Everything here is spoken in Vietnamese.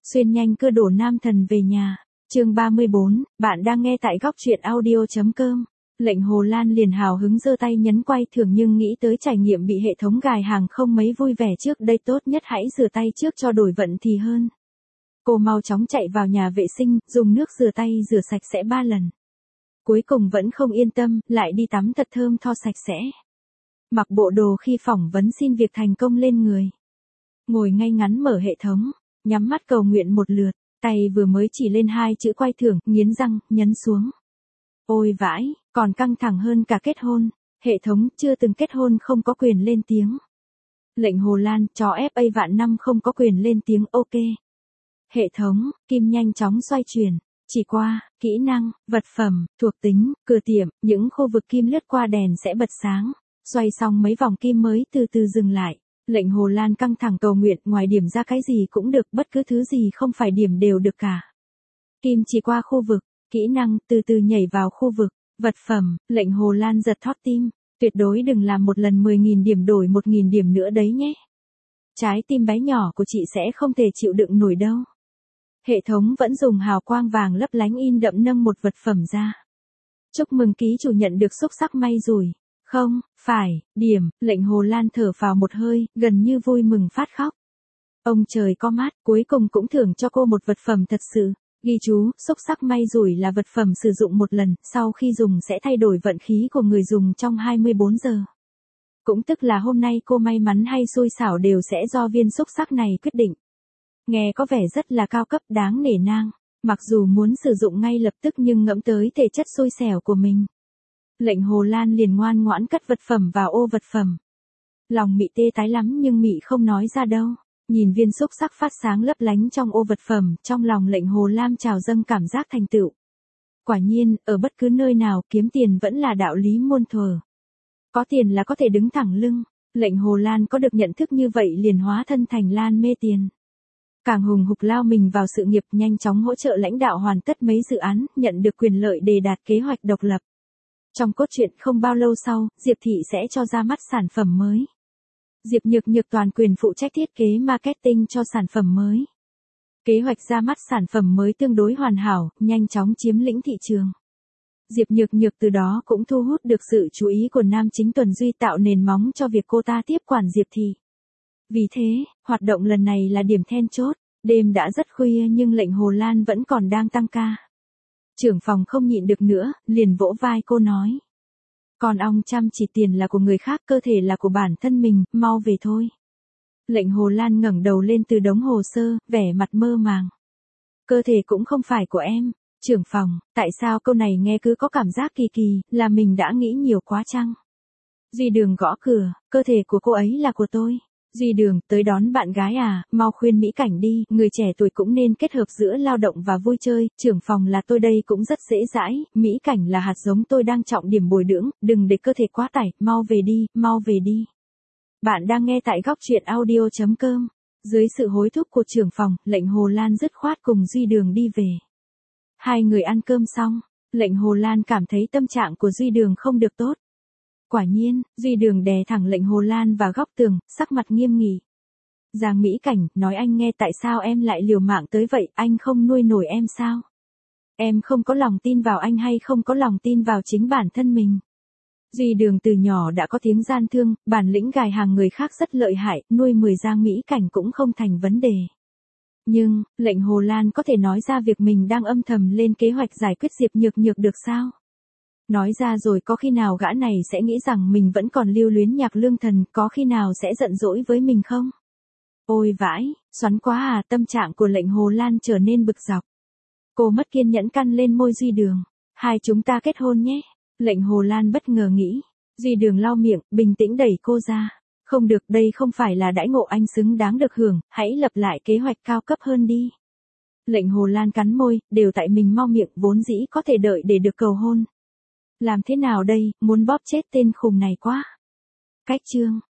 Xuyên nhanh cưa đổ nam thần về nhà. Chương 34, bạn đang nghe tại góc truyện audio.com. Lệnh Hồ Lan liền hào hứng giơ tay nhấn quay thưởng nhưng nghĩ tới trải nghiệm bị hệ thống gài hàng không mấy vui vẻ trước đây, tốt nhất hãy rửa tay trước cho đổi vận thì hơn. Cô mau chóng chạy vào nhà vệ sinh, dùng nước rửa tay rửa sạch sẽ 3 lần. Cuối cùng vẫn không yên tâm, lại đi tắm thật thơm tho sạch sẽ. Mặc bộ đồ khi phỏng vấn xin việc thành công lên người. Ngồi ngay ngắn mở hệ thống, nhắm mắt cầu nguyện một lượt, tay vừa mới chỉ lên 2 chữ quay thưởng, nghiến răng, nhấn xuống. Ôi vãi, còn căng thẳng hơn cả kết hôn. Hệ thống chưa từng kết hôn không có quyền lên tiếng. Lệnh Hồ Lan, chó FA vạn năm không có quyền lên tiếng, ok. Hệ thống, kim nhanh chóng xoay chuyển. Chỉ qua, kỹ năng, vật phẩm, thuộc tính, cửa tiệm, những khu vực kim lướt qua đèn sẽ bật sáng. Xoay xong mấy vòng kim mới từ từ dừng lại. Lệnh Hồ Lan căng thẳng cầu nguyện, ngoài điểm ra cái gì cũng được, bất cứ thứ gì không phải điểm đều được cả. Kim chỉ qua khu vực, kỹ năng, từ từ nhảy vào khu vực, vật phẩm, Lệnh Hồ Lan giật thót tim. Tuyệt đối đừng làm một lần 10.000 điểm đổi 1.000 điểm nữa đấy nhé. Trái tim bé nhỏ của chị sẽ không thể chịu đựng nổi đâu. Hệ thống vẫn dùng hào quang vàng lấp lánh in đậm nâng một vật phẩm ra. Chúc mừng ký chủ nhận được xúc xắc may rủi. Không, phải, điểm, Lệnh Hồ Lan thở phào một hơi, gần như vui mừng phát khóc. Ông trời có mắt, cuối cùng cũng thưởng cho cô một vật phẩm thật sự. Ghi chú, xúc xắc may rủi là vật phẩm sử dụng một lần, sau khi dùng sẽ thay đổi vận khí của người dùng trong 24 giờ. Cũng tức là hôm nay cô may mắn hay xui xảo đều sẽ do viên xúc xắc này quyết định. Nghe có vẻ rất là cao cấp, đáng nể nang, mặc dù muốn sử dụng ngay lập tức nhưng ngẫm tới thể chất xui xẻo của mình. Lệnh Hồ Lan liền ngoan ngoãn cất vật phẩm vào ô vật phẩm. Lòng mị tê tái lắm nhưng mị không nói ra đâu. Nhìn viên xúc xắc phát sáng lấp lánh trong ô vật phẩm, trong lòng Lệnh Hồ Lan trào dâng cảm giác thành tựu. Quả nhiên, ở bất cứ nơi nào kiếm tiền vẫn là đạo lý muôn thuở. Có tiền là có thể đứng thẳng lưng. Lệnh Hồ Lan có được nhận thức như vậy liền hóa thân thành Lan mê tiền. Càng hùng hục lao mình vào sự nghiệp, nhanh chóng hỗ trợ lãnh đạo hoàn tất mấy dự án, nhận được quyền lợi để đạt kế hoạch độc lập. Trong cốt truyện không bao lâu sau, Diệp Thị sẽ cho ra mắt sản phẩm mới. Diệp Nhược Nhược toàn quyền phụ trách thiết kế marketing cho sản phẩm mới. Kế hoạch ra mắt sản phẩm mới tương đối hoàn hảo, nhanh chóng chiếm lĩnh thị trường. Diệp Nhược Nhược từ đó cũng thu hút được sự chú ý của nam chính Tuần Duy, tạo nền móng cho việc cô ta tiếp quản Diệp Thị. Vì thế, hoạt động lần này là điểm then chốt. Đêm đã rất khuya nhưng Lệnh Hồ Lan vẫn còn đang tăng ca. Trưởng phòng không nhịn được nữa, liền vỗ vai cô nói. Con ong chăm chỉ tiền là của người khác, cơ thể là của bản thân mình, mau về thôi. Lệnh Hồ Lan ngẩng đầu lên từ đống hồ sơ, vẻ mặt mơ màng. Cơ thể cũng không phải của em. Trưởng phòng, tại sao câu này nghe cứ có cảm giác kỳ kỳ, là mình đã nghĩ nhiều quá chăng? Duy Đường gõ cửa, cơ thể của cô ấy là của tôi. Duy Đường, tới đón bạn gái à, mau khuyên Mỹ Cảnh đi, người trẻ tuổi cũng nên kết hợp giữa lao động và vui chơi, trưởng phòng là tôi đây cũng rất dễ dãi, Mỹ Cảnh là hạt giống tôi đang trọng điểm bồi dưỡng, đừng để cơ thể quá tải, mau về đi, mau về đi. Bạn đang nghe tại góc truyện audio.com. Dưới sự hối thúc của trưởng phòng, Lệnh Hồ Lan dứt khoát cùng Duy Đường đi về. Hai người ăn cơm xong, Lệnh Hồ Lan cảm thấy tâm trạng của Duy Đường không được tốt. Quả nhiên, Duy Đường đè thẳng Lệnh Hồ Lan vào góc tường, sắc mặt nghiêm nghị. Giang Mỹ Cảnh, nói anh nghe, tại sao em lại liều mạng tới vậy, anh không nuôi nổi em sao? Em không có lòng tin vào anh hay không có lòng tin vào chính bản thân mình? Duy Đường từ nhỏ đã có tiếng gian thương, bản lĩnh gài hàng người khác rất lợi hại, nuôi 10 Giang Mỹ Cảnh cũng không thành vấn đề. Nhưng, Lệnh Hồ Lan có thể nói ra việc mình đang âm thầm lên kế hoạch giải quyết Diệp Nhược Nhược được sao? Nói ra rồi có khi nào gã này sẽ nghĩ rằng mình vẫn còn lưu luyến Nhạc Lương Thần, có khi nào sẽ giận dỗi với mình không? Ôi vãi, xoắn quá à, tâm trạng của Lệnh Hồ Lan trở nên bực dọc. Cô mất kiên nhẫn căn lên môi Duy Đường. Hai chúng ta kết hôn nhé. Lệnh Hồ Lan bất ngờ nghĩ. Duy Đường lau miệng, bình tĩnh đẩy cô ra. Không được, đây không phải là đãi ngộ anh xứng đáng được hưởng, hãy lập lại kế hoạch cao cấp hơn đi. Lệnh Hồ Lan cắn môi, đều tại mình mau miệng, vốn dĩ có thể đợi để được cầu hôn. Làm thế nào đây, muốn bóp chết tên khùng này quá. Cách chương.